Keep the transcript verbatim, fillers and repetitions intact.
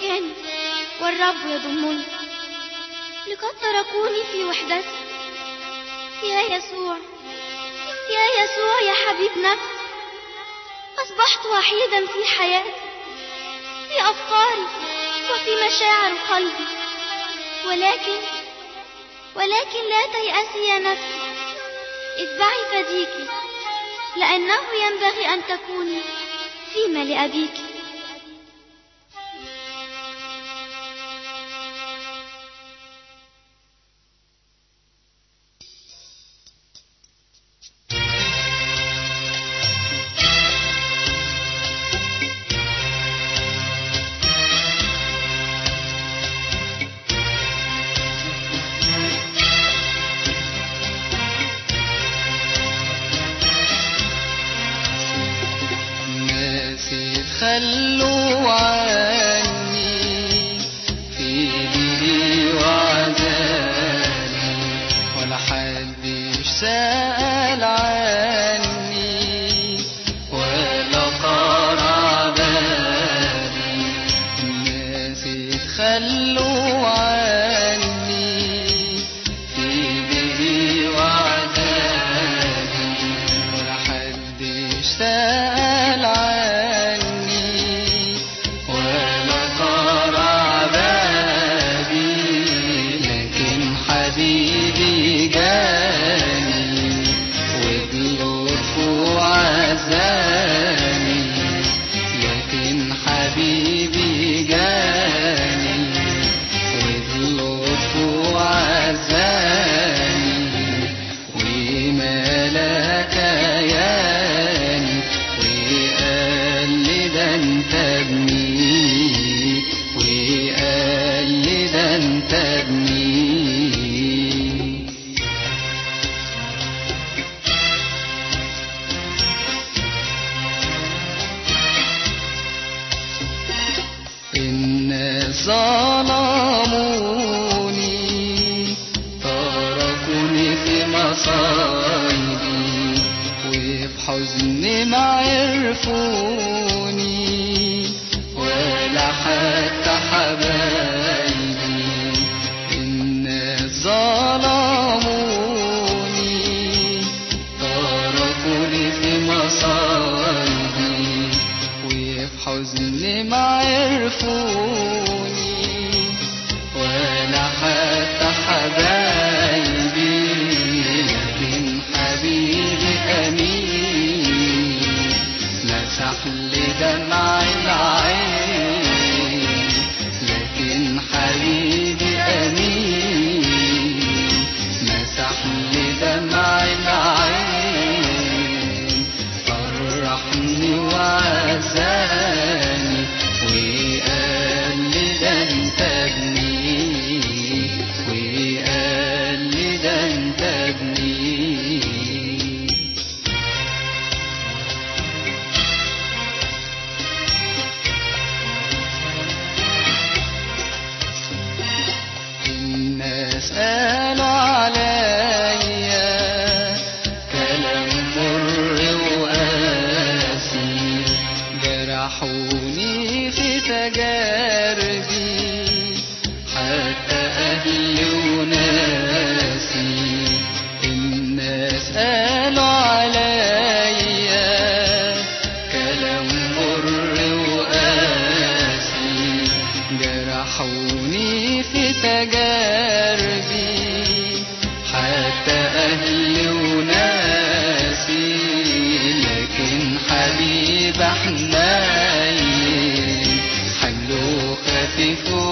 مكاني والرب يضمني. لقد تركوني في وحدتي. يا يسوع يا يسوع يا حبيب نفسي، أصبحت وحيدا في حياتي، في أفكاري وفي مشاعر قلبي. ولكن ولكن لا تيأسي يا نفسي، اتبعي فديك، لأنه ينبغي أن تكوني فيما لأبيك. خلوا عني في دي وعداني، ولا حدش سأل عني ولا قرع بالي. الناس اتخلوا عني في دي وعداني، ولا حدش سأل عني حبيبي جاني وبلطفه عزاني. لكن حبيبي جاني وبلطفه عزاني، وملاك ياني وقال لي ده انت ابني، وقال لي ده انت ابني. الناس ظلموني، تركوني في مصايبي، وفي حزني ما عرفوني ولا حتى حبايبي. الناس ظلموني، تركوني في مصايبي، وفي حزني ما عرفوني ولا حتى حبايبي. لكن حبيبي أمين مسح لي دمع العين. لكن حبيبي أمين مسح لي دمع العين، فرحني وعزاني وقال لي ده انت ابني، وقال لي ده انت ابني. الناس قالوا عليا كلام مر وقاسي، جرحوني في تجاربي حتى أهلي وناسي. الناس قالوا عليا كلام مر وقاسي، جرحوني في تجاربي حتى أهلي وناسي. لكن حبيب حنين حمله خفيف